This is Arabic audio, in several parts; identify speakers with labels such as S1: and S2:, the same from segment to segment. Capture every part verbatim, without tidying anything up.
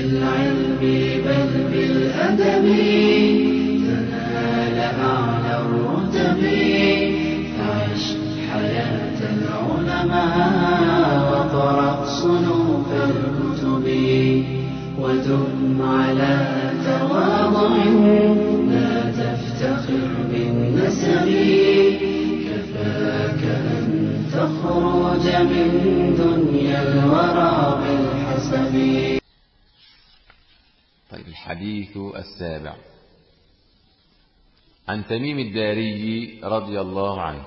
S1: بالعلم بل بالأدب تنال أعلى الرتب. فعش حياة العلماء وقرأ صنوف الكتب ودم على تواضع لا تفتخر بالنسب. كفاك أن تخرج من دنيا الورى بالحسب.
S2: طيب الحديث السابع عن تميم الداري رضي الله عنه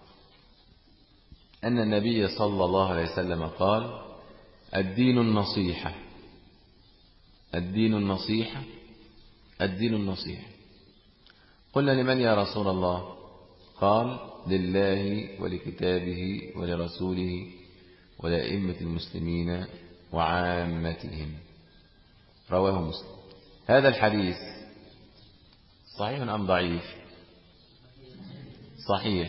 S2: أن النبي صلى الله عليه وسلم قال: الدين النصيحة الدين النصيحة الدين النصيحة. قلنا: لمن يا رسول الله؟ قال: لله ولكتابه ولرسوله ولأئمة المسلمين وعامتهم. رواه مسلم. هذا الحديث صحيح أم ضعيف؟ صحيح،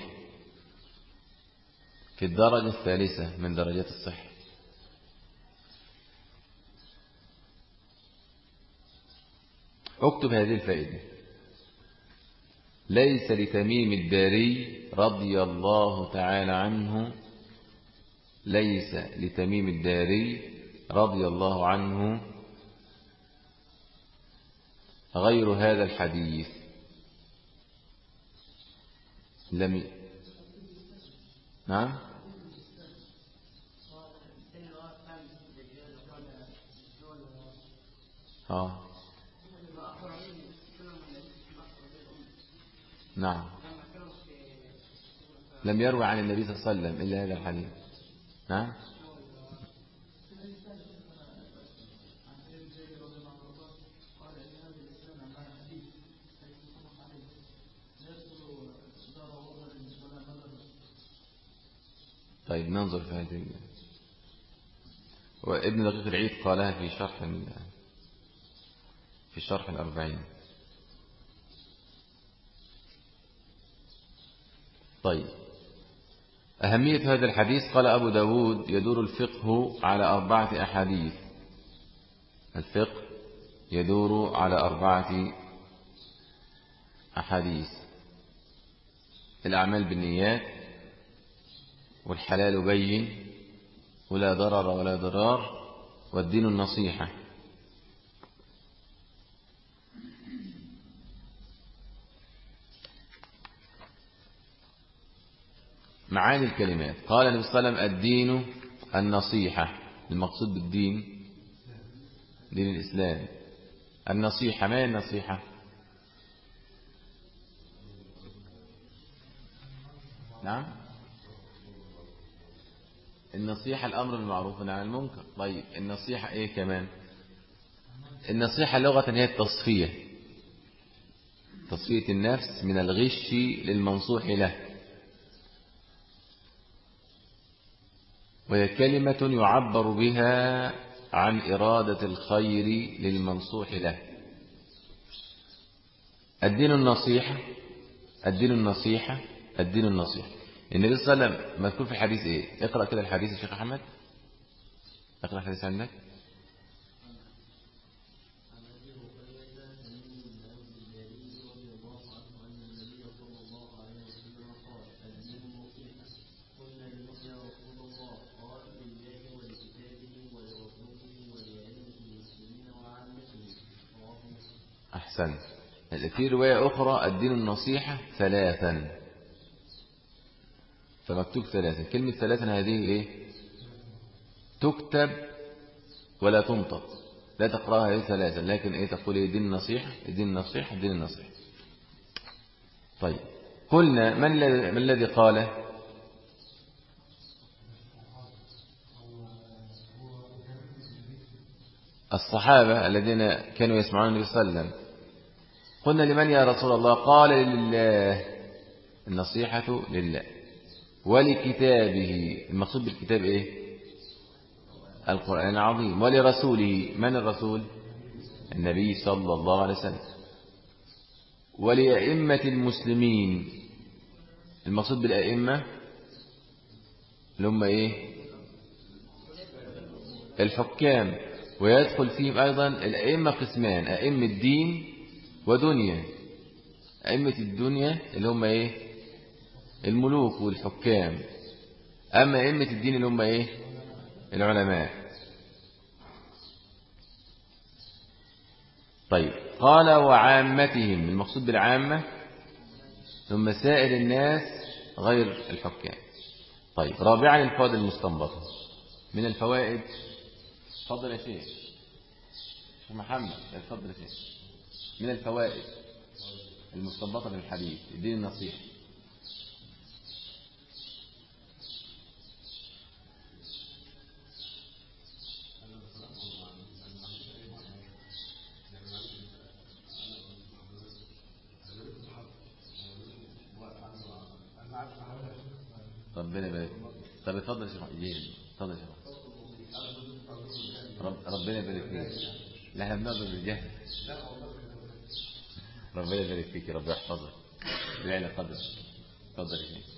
S2: في الدرجة الثالثة من درجات الصحة. اكتب هذه الفائدة: ليس لتميم الداري رضي الله تعالى عنه ليس لتميم الداري رضي الله عنه غير هذا الحديث. لم ي... نعم اه نعم لم يروي عن النبي صلى الله عليه وسلم إلا هذا الحديث. نعم طيب ننظر في هذه. وابن دقيق العيد قالها في شرح في شرح الأربعين. طيب أهمية هذا الحديث: قال أبو داود: يدور الفقه على أربعة أحاديث. الفقه يدور على أربعة أحاديث: الأعمال بالنيات، والحلال بين، ولا ضرر ولا ضرار، والدين النصيحة. معاني الكلمات: قال النبي صلى الله عليه وسلم: الدين النصيحة. المقصود بالدين دين الإسلام. النصيحة، ما هي النصيحة؟ نعم النصيحة الأمر بالمعروف والنهي عن المنكر. طيب النصيحة إيه كمان؟ النصيحة لغة هي التصفية، تصفية النفس من الغش للمنصوح له، وهي كلمة يعبر بها عن إرادة الخير للمنصوح له. الدين النصيحة الدين النصيحة الدين النصيحة. النبي صلى الله عليه وسلم مذكور في الحديث إيه؟ اقرأ كده الحديث يا شيخ أحمد. اقرأ الحديث عندك. أحسن. في رواية أخرى: الدين النصيحة ثلاثا، فمكتوب ثلاثا. كلمة ثلاثا هذه إيه؟ تكتب ولا تنطق، لا تقرأها إيه ثلاثا، لكن إيه تقول إيه؟ دين النصيحة الدين النصيحة الدين النصيحة. طيب قلنا: من من الذي قاله؟ الصحابة الذين كانوا يسمعون النبي صلى الله عليه وسلم. قلنا: لمن يا رسول الله؟ قال: لله. النصيحة لله ولكتابه. المقصود بالكتاب إيه؟ القرآن العظيم. ولرسوله. من الرسول؟ النبي صلى الله عليه وسلم. ولأئمة المسلمين. المقصود بالأئمة اللي هم إيه؟ الحكام. ويدخل فيهم أيضا الأئمة قسمان: أئمة دين ودنيا. أئمة الدنيا اللي هم إيه؟ الملوك والحكام. أما أئمة الدين اللي هم إيه؟ العلماء. طيب، قال وعامتهم، المقصود بالعامة ثم سائر الناس غير الحكام. طيب، رابعا الفوائد المستنبطة من الفوائد. تفضل يا شيخ محمد، تفضل يا شيخ. من الفوائد المستنبطة من الحديث الدين النصيحة. ربنا يبارك. طب اتفضل يا شيخ. اتفضل يا شيخ. رب ربنا يبارك فيك. لا احنا بنقدر بالرجال. ربنا يبارك فيك، ربنا يحفظك بالعلم قدر. اتفضل يا شيخ.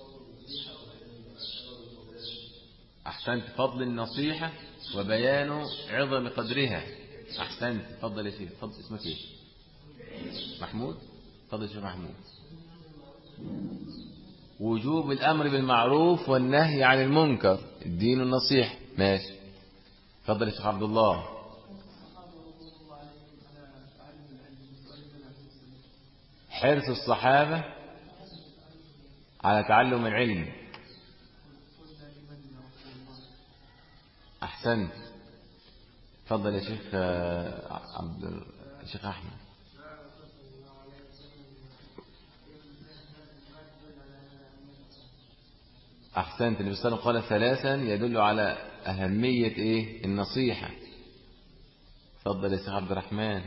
S2: احسنت. فضل النصيحة وبيان عظم قدرها. احسنت. اتفضل يا شيخ. اتفضل. اسمك ايه؟ محمود. اتفضل يا شيخ محمود. وجوب الأمر بالمعروف والنهي عن المنكر، الدين النصيحة. ماشي. تفضل يا شيخ عبد الله. حرص الصحابة على تعلم العلم. أحسنت. تفضل يا شيخ عبد الشيخ أحمد. أحسنت. النبي صلى الله عليه وسلم قال ثلاثا يدل على أهمية إيه؟ النصيحة. تفضل يا شيخ عبد الرحمن.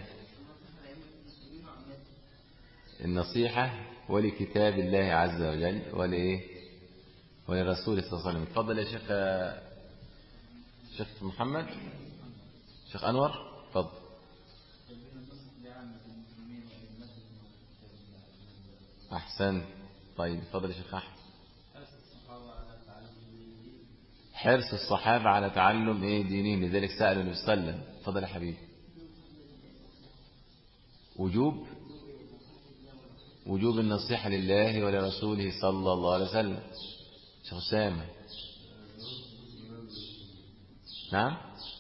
S2: النصيحة ولكتاب الله عز وجل ولإيه؟ ولرسوله صلى الله عليه وسلم. تفضل يا شيخ شيخ محمد. شيخ أنور. تفضل. أحسنت. طيب، تفضل يا شيخ أحمد. حرص الصحابة على تعلم إيه؟ دينهم، لذلك سألوا النبي صلى الله عليه وسلم. تفضل يا حبيبي. وجوب وجوب النصيحة لله ولرسوله صلى الله عليه وسلم. شيخ أسامة. نعم.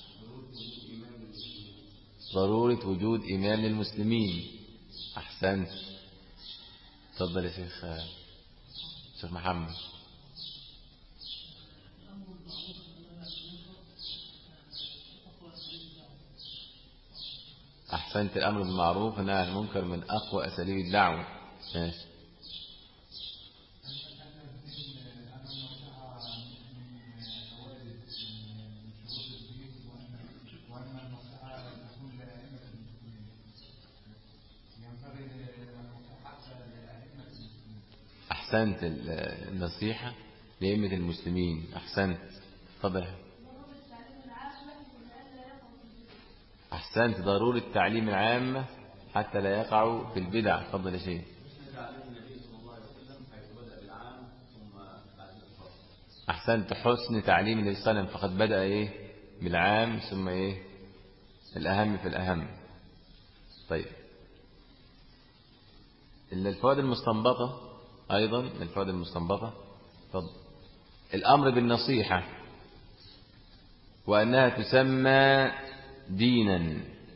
S2: ضرورة وجود إمام للمسلمين. أحسنت. تفضل يا شيخ شيخ محمد. أحسنت. الأمر بالمعروف والنهي عن المنكر من أقوى أساليب الدعوة. ماشي. أحسنت. النصيحة لأئمة المسلمين. أحسنت. تفضل. أحسنت. ضرورة تعليم العامة حتى لا يقعوا في البدع. تفضل يا شيخ. أحسنت. حسن تعليم النبي صلى الله عليه وسلم، فقد بدأ إيه؟ بالعام ثم إيه؟ الأهم في الأهم. طيب، الفوائد المستنبطة أيضا من الفوائد المستنبطة. تفضل. الأمر بالنصيحة وأنها تسمى دينا،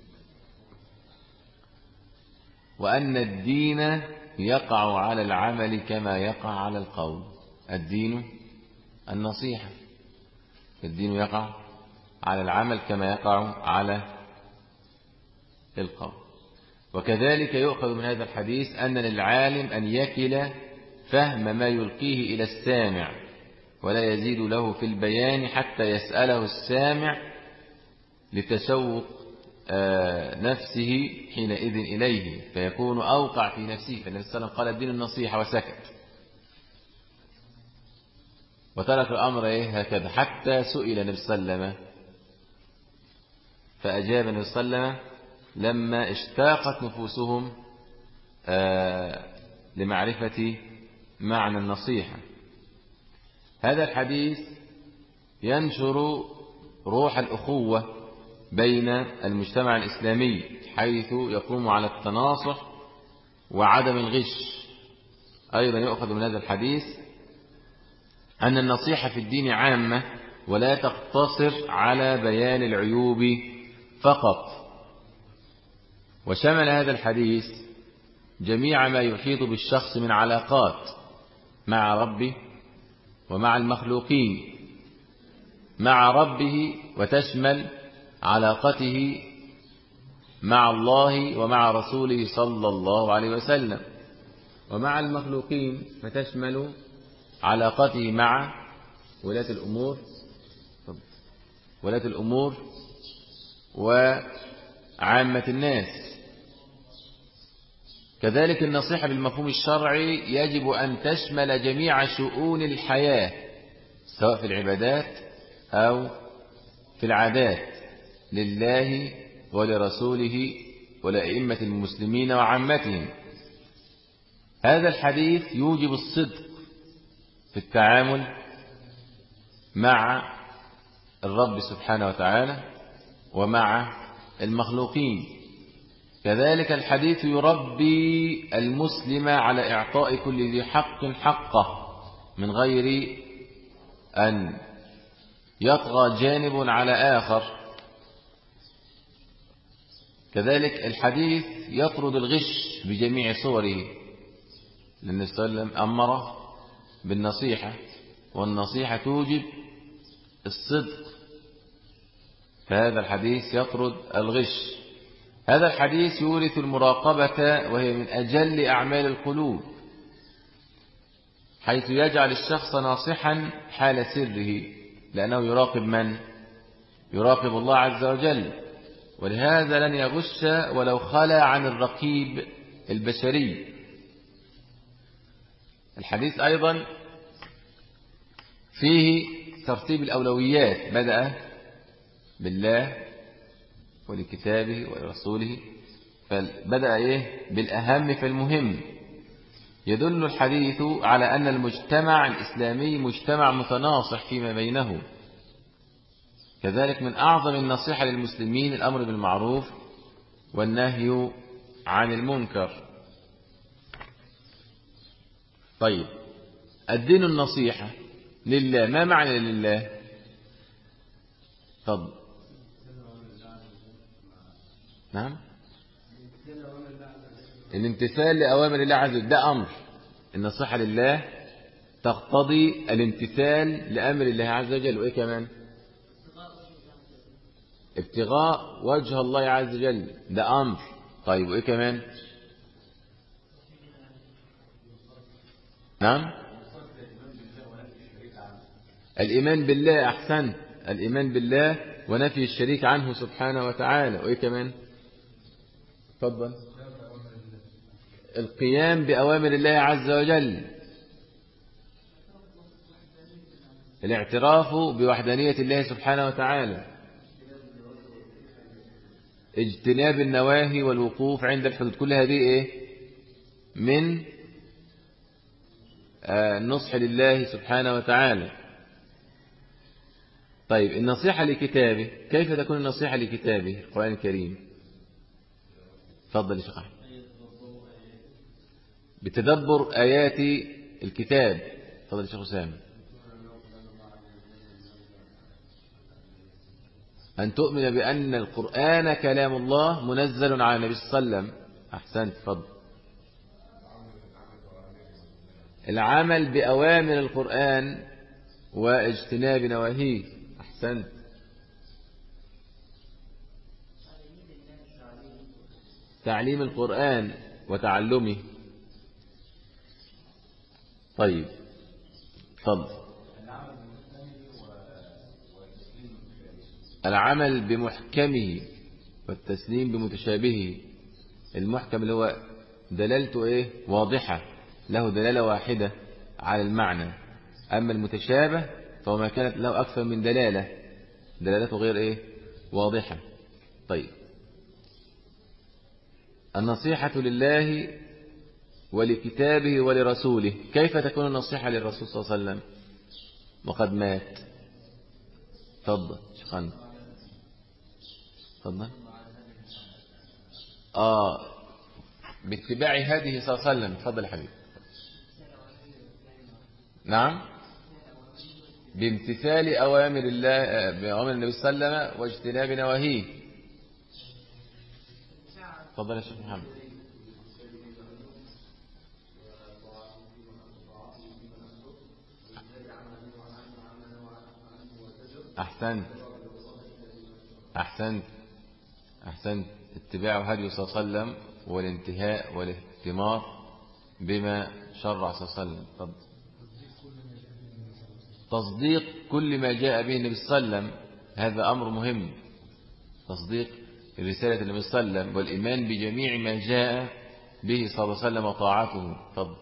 S2: وأن الدين يقع على العمل كما يقع على القول. الدين النصيحة، الدين يقع على العمل كما يقع على القول. وكذلك يؤخذ من هذا الحديث أن للعالم أن يكل فهم ما يلقيه إلى السامع ولا يزيد له في البيان حتى يسأله السامع لتسوق نفسه حينئذ إليه فيكون أوقع في نفسه. فالنبي صلى الله عليه وسلم قال الدين النصيحة وسكت وترك الأمر إيه هكذا، حتى سئل النبي صلى الله عليه وسلم فأجاب النبي صلى الله عليه وسلم لما اشتاقت نفوسهم لمعرفة معنى النصيحة. هذا الحديث ينشر روح الأخوة بين المجتمع الإسلامي حيث يقوم على التناصح وعدم الغش. أيضا يؤخذ من هذا الحديث أن النصيحة في الدين عامة ولا تقتصر على بيان العيوب فقط. وشمل هذا الحديث جميع ما يحيط بالشخص من علاقات مع ربه ومع المخلوقين، مع ربه وتشمل علاقته مع الله ومع رسوله صلى الله عليه وسلم، ومع المخلوقين فتشمل علاقته مع ولاة الأمور ولاة الأمور وعامة الناس. كذلك النصيحة بالمفهوم الشرعي يجب أن تشمل جميع شؤون الحياة سواء في العبادات أو في العادات لله ولرسوله ولأئمة المسلمين وعامتهم. هذا الحديث يوجب الصدق في التعامل مع الرب سبحانه وتعالى ومع المخلوقين. كذلك الحديث يربي المسلم على إعطاء كل ذي حق حقه من غير أن يطغى جانب على آخر. كذلك الحديث يطرد الغش بجميع صوره، لأن النبي صلى الله عليه وسلم أمر بالنصيحة، والنصيحة توجب الصدق، فهذا الحديث يطرد الغش. هذا الحديث يورث المراقبة وهي من أجل أعمال القلوب، حيث يجعل الشخص ناصحا حال سره، لأنه يراقب من؟ يراقب الله عز وجل، ولهذا لن يغش ولو خلا عن الرقيب البشري. الحديث أيضا فيه ترتيب الأولويات، بدأ بالله ولكتابه ولرسوله، فبدأ إيه؟ بالأهم فالمهم. يدل الحديث على أن المجتمع الإسلامي مجتمع متناصح فيما بينه. كذلك من أعظم النصيحة للمسلمين الأمر بالمعروف والنهي عن المنكر. طيب، الدين النصيحة لله، ما معنى لله؟ تفضل. نعم، الامتثال لأوامر الله عز وجل ده أمر. النصيحة لله تقتضي الامتثال لأمر الله عز وجل، وإيه كمان؟ ابتغاء وجه الله عز وجل ده أمر. طيب، وإيه كمان؟ نعم، الإيمان بالله. أحسن، الإيمان بالله ونفي الشريك عنه سبحانه وتعالى، وإيه كمان؟ تفضل. القيام بأوامر الله عز وجل، الاعتراف بوحدانية الله سبحانه وتعالى، اجتناب النواهي والوقوف عند الحدود. كل هذه إيه؟ من النصح لله سبحانه وتعالى. طيب، النصيحة لكتابه، كيف تكون النصيحة لكتابه القرآن الكريم؟ تفضل يا شيخ أحمد. بتدبر آيات الكتاب. تفضل يا شيخ أسامة. أن تؤمن بأن القرآن كلام الله منزل على النبي صلى الله عليه وسلم. أحسنت، تفضل. العمل بأوامر القرآن واجتناب نواهيه. أحسنت. تعليم القرآن وتعلمه. طيب، تفضل. العمل بمحكمه والتسليم بمتشابهه. المحكم اللي هو دلالته ايه؟ واضحة، له دلالة واحدة على المعنى. أما المتشابه فهو ما كانت له أكثر من دلالة، دلالته غير ايه؟ واضحة. طيب، النصيحة لله ولكتابه ولرسوله. كيف تكون النصيحة للرسول صلى الله عليه وسلم وقد مات؟ تفضل شيخنا. تفضل. آه باتباع هذه صلى الله عليه وسلم. تفضل يا حبيبي. نعم، بامتثال أوامر الله، بأوامر النبي صلى الله عليه وسلم واجتناب نواهيه. تفضل يا شيخ محمد. أحسنت أحسنت أحسنت اتباع هدي صلى الله عليه وسلم والانتهاء والاهتمام بما شرع صلى الله عليه وسلم. تفضل. تصديق كل ما جاء به النبي صلى الله عليه وسلم، هذا أمر مهم. تصديق رسالة النبي صلى الله عليه وسلم والإيمان بجميع ما جاء به صلى الله عليه وسلم وطاعته. تفضل.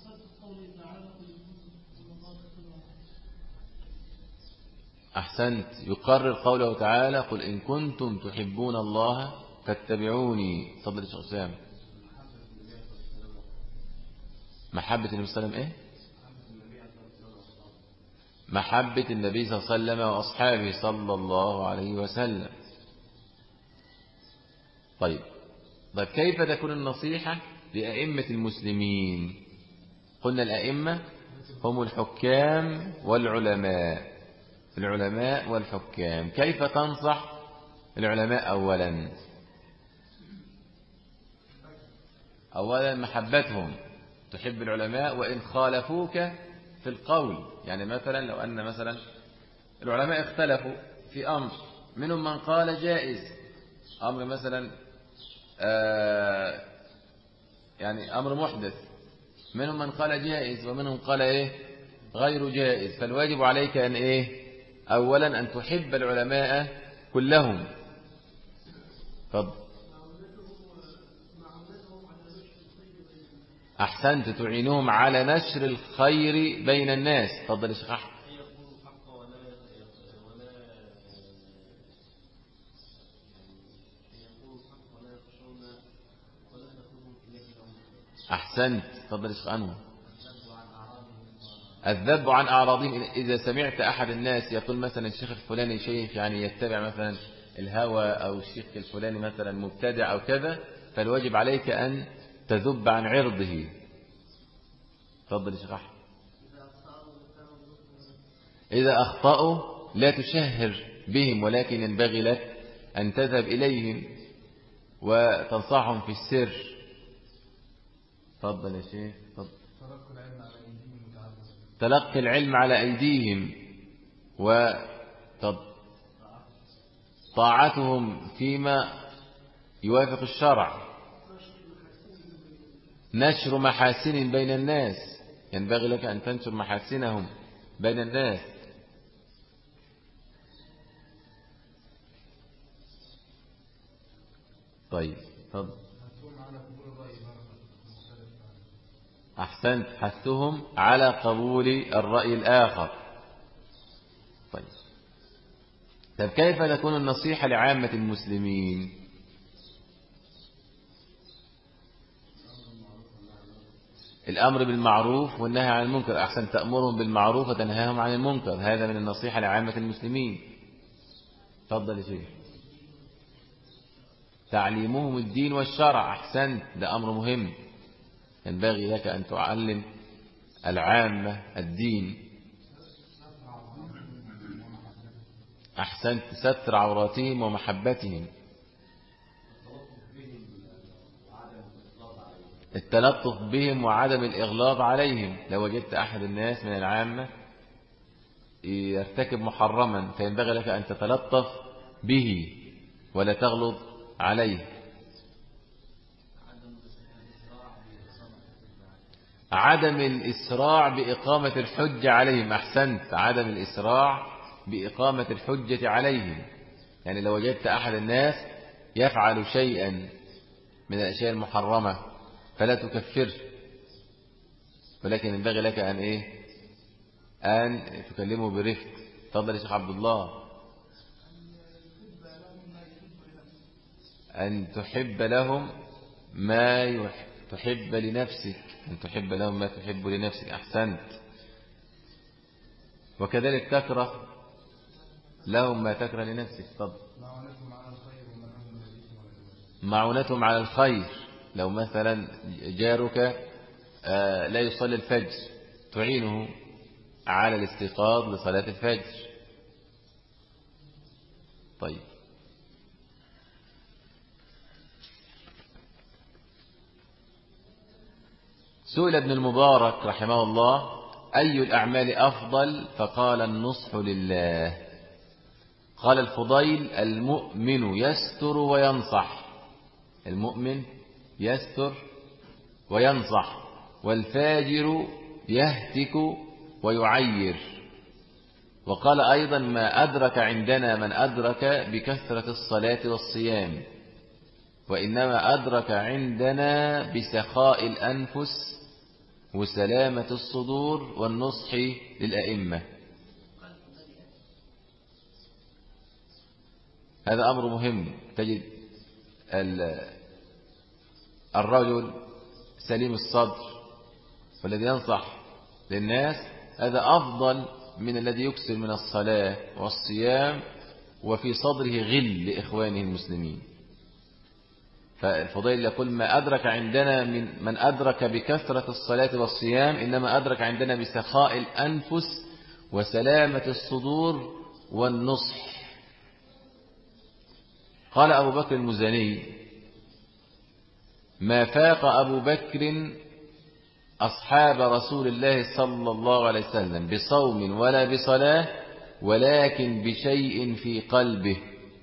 S2: أحسنت. يقرر قوله تعالى: قل إن كنتم تحبون الله فاتبعوني. تفضل يا شيخ أسامة. محبة النبي صلى الله عليه وسلم إيه؟ محبة النبي صلى الله عليه وسلم وأصحابه صلى الله عليه وسلم. طيب طيب كيف تكون النصيحة لأئمة المسلمين؟ قلنا الأئمة هم الحكام والعلماء. العلماء والحكام، كيف تنصح العلماء؟ أولا أولا محبتهم، تحب العلماء وإن خالفوك في القول. يعني مثلا لو أن مثلا العلماء اختلفوا في أمر، منهم من قال جائز، أمر مثلا آه يعني أمر محدث، منهم من قال جائز ومنهم قال إيه غير جائز، فالواجب عليك أن إيه أولا أن تحب العلماء كلهم. فضل. أحسنت. تعينهم على نشر الخير بين الناس. تفضل يا شيخ أحمد. أحسنت. تفضل يا شيخ أنور. الذب عن أعراضهم. إذا سمعت أحد الناس يقول مثلا الشيخ الفلاني شيخ، يعني يتبع مثلا الهوى، أو الشيخ الفلاني مثلا مبتدع أو كذا، فالواجب عليك أن تذب عن عرضه. تفضل يا شيخ أحمد. إذا أخطأوا لا تشهر بهم، ولكن ينبغي لك أن تذهب إليهم وتنصحهم في السر. تفضل يا شيخ. تفضل. تلقي العلم على أيديهم وطاعتهم فيما يوافق الشرع. نشر محاسن بين الناس، ينبغي لك أن تنشر محاسنهم بين الناس. طيب تفضل. أحسنت. حثهم على قبول الرأي الآخر. طيب طيب كيف تكون النصيحة لعامة المسلمين؟ الأمر بالمعروف والنهي عن المنكر. أحسن. تأمرهم بالمعروف وتنهاهم عن المنكر، هذا من النصيحة لعامة المسلمين. تفضل يا شيخ. تعليمهم الدين والشرع. أحسنت. ده أمر مهم، ينبغي لك أن تعلم العامة الدين. أحسنت. ستر عوراتهم ومحبتهم. التلطف بهم وعدم الإغلاظ عليهم. لو وجدت أحد الناس من العامة يرتكب محرما، فينبغي لك أن تتلطف به ولا تغلظ عليه. عدم الإسراع بإقامة الحجة عليهم. أحسنت. عدم الإسراع بإقامة الحجة عليهم. يعني لو وجدت أحد الناس يفعل شيئا من الأشياء المحرمة فلا تكفره، ولكن ينبغي لك أن إيه أن تكلمه برفق. تفضل يا شيخ عبد الله. أن تحب لهم ما يحب تحب لنفسك. أن تحب لهم ما تحب لنفسك. أحسنت. وكذلك تكره لهم ما تكره لنفسك. تفضل. معونتهم على الخير. لو مثلا جارك لا يصلي الفجر تعينه على الاستيقاظ لصلاة الفجر. طيب، سئل ابن المبارك رحمه الله: أي الأعمال أفضل؟ فقال: النصح لله. قال الفضيل: المؤمن يستر وينصح، المؤمن يستر وينصح، والفاجر يهتك ويعير. وقال أيضا: ما أدرك عندنا من أدرك بكثرة الصلاة والصيام، وإنما أدرك عندنا بسخاء الأنفس وسلامة الصدور والنصح للأئمة. هذا أمر مهم. تجد الرجل سليم الصدر والذي ينصح للناس هذا أفضل من الذي يكثر من الصلاة والصيام وفي صدره غل لإخوانه المسلمين. فالفضيل يقول: ما أدرك عندنا من من أدرك بكثرة الصلاة والصيام إنما أدرك عندنا بسخاء الأنفس وسلامة الصدور والنصح. قال أبو بكر المزني: ما فاق أبو بكر أصحاب رسول الله صلى الله عليه وسلم بصوم ولا بصلاة، ولكن بشيء في قلبه.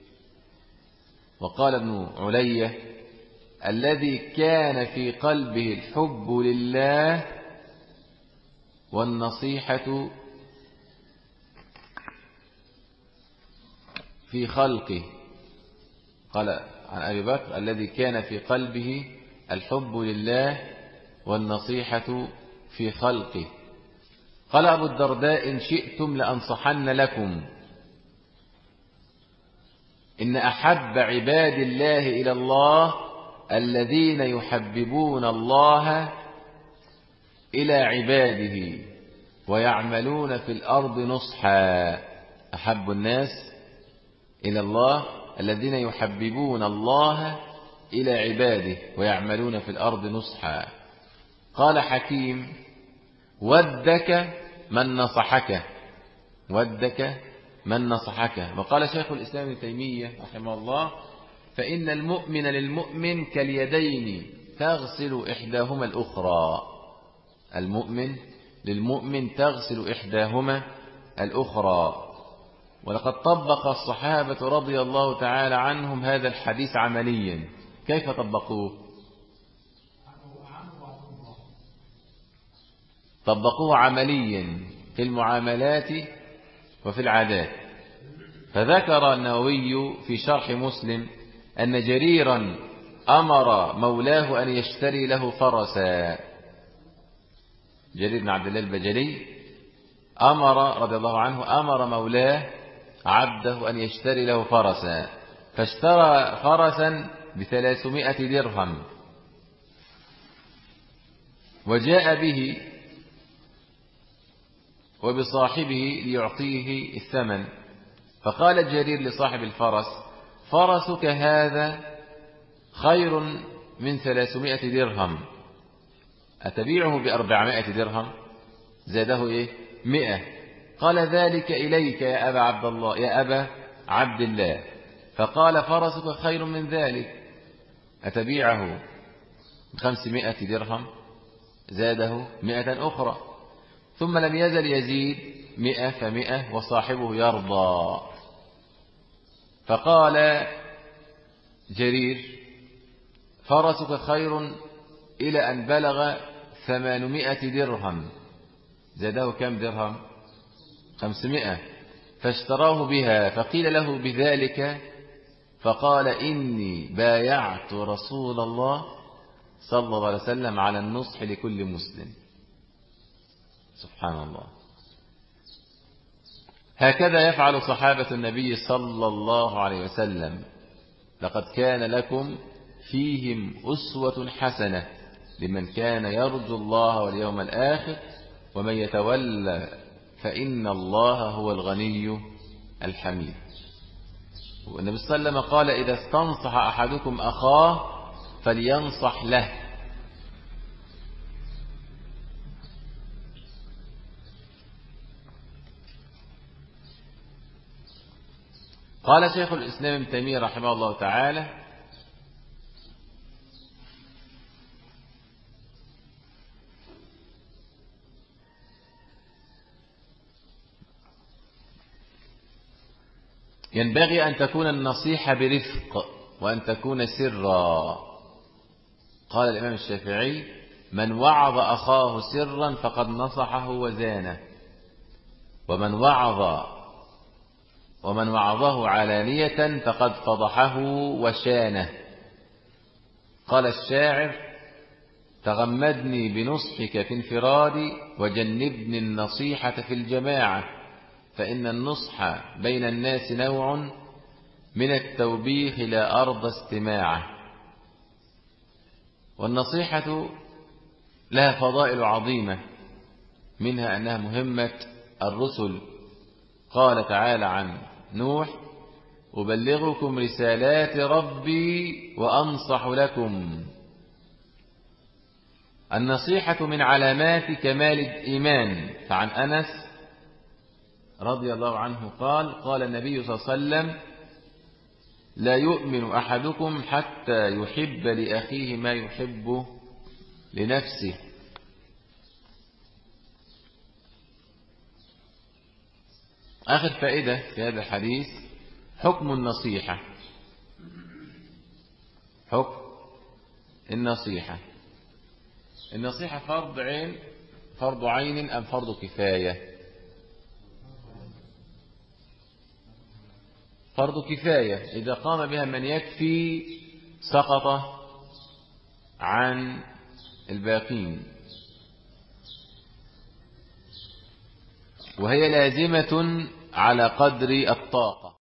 S2: وقال ابن علية: الذي كان في قلبه الحب لله والنصيحة في خلقه. قال عن أبي بكر: الذي كان في قلبه الحب لله والنصيحة في خلقه. قال أبو الدرداء: إن شئتم لأنصحن لكم. إن أحب عباد الله إلى الله الذين يحببون الله إلى عباده ويعملون في الأرض نصحا. أحب الناس إلى الله الذين يحببون الله إلى عباده ويعملون في الأرض نصحا. قال حكيم: ودك من نصحك، ودك من نصحك. وقال شيخ الإسلام ابن تيمية رحمه الله: فإن المؤمن للمؤمن كاليدين تغسل إحداهما الأخرى. المؤمن للمؤمن تغسل إحداهما الأخرى. ولقد طبق الصحابة رضي الله تعالى عنهم هذا الحديث عمليا. كيف طبقوه؟ طبقوه عمليا في المعاملات وفي العادات. فذكر النووي في شرح مسلم أن جريرا أمر مولاه أن يشتري له فرسا. جرير بن عبد الله البجلي أمر رضي الله عنه أمر مولاه عبده أن يشتري له فرسا، فاشترى فرسا بثلاثمائة درهم وجاء به وبصاحبه ليعطيه الثمن. فقال جرير لصاحب الفرس: فرسك هذا خير من ثلاثمائة درهم، أتبيعه بأربعمائة درهم؟ زاده إيه؟ مئة. قال: ذلك إليك يا أبا عبد الله يا أبا عبد الله. فقال: فرسك خير من ذلك، أتبيعه بخمسمائة درهم؟ زاده مئة أخرى. ثم لم يزل يزيد مئة فمئة وصاحبه يرضى. فقال جرير: فرسك خير إلى أن بلغ ثمانمائة درهم. زاده كم درهم؟ خمسمائة. فاشتراه بها. فقيل له بذلك فقال: إني بايعت رسول الله صلى الله عليه وسلم على النصح لكل مسلم. سبحان الله. هكذا يفعل صحابة النبي صلى الله عليه وسلم. لقد كان لكم فيهم أسوة حسنة لمن كان يرجو الله واليوم الآخر ومن يتولى فإن الله هو الغني الحميد. والنبي صلى الله عليه وسلم قال إذا استنصح أحدكم أخاه فلينصح له. قال شيخ الإسلام ابن تيمية رحمه الله تعالى ينبغي أن تكون النصيحة برفق وأن تكون سرا. قال الإمام الشافعي من وعظ أخاه سرا فقد نصحه وزانه، ومن وعظ ومن وعظه علانية فقد فضحه وشانه. قال الشاعر تغمدني بنصحك في انفرادي وجنبني النصيحة في الجماعة، فإن النصح بين الناس نوع من التوبيخ لا أرضى استماعه. والنصيحة لها فضائل عظيمة، منها أنها مهمة الرسل. قال تعالى عن نوح أبلغكم رسالات ربي وأنصح لكم. النصيحة من علامات كمال الإيمان. فعن أنس رضي الله عنه قال قال النبي صلى الله عليه وسلم لا يؤمن أحدكم حتى يحب لأخيه ما يحب لنفسه. آخر فائدة في هذا الحديث حكم النصيحة. حكم النصيحة. النصيحة فرض عين فرض عين أم فرض كفاية؟ فرض كفاية. إذا قام بها من يكفي سقط عن الباقين، وهي لازمة على قدر الطاقة.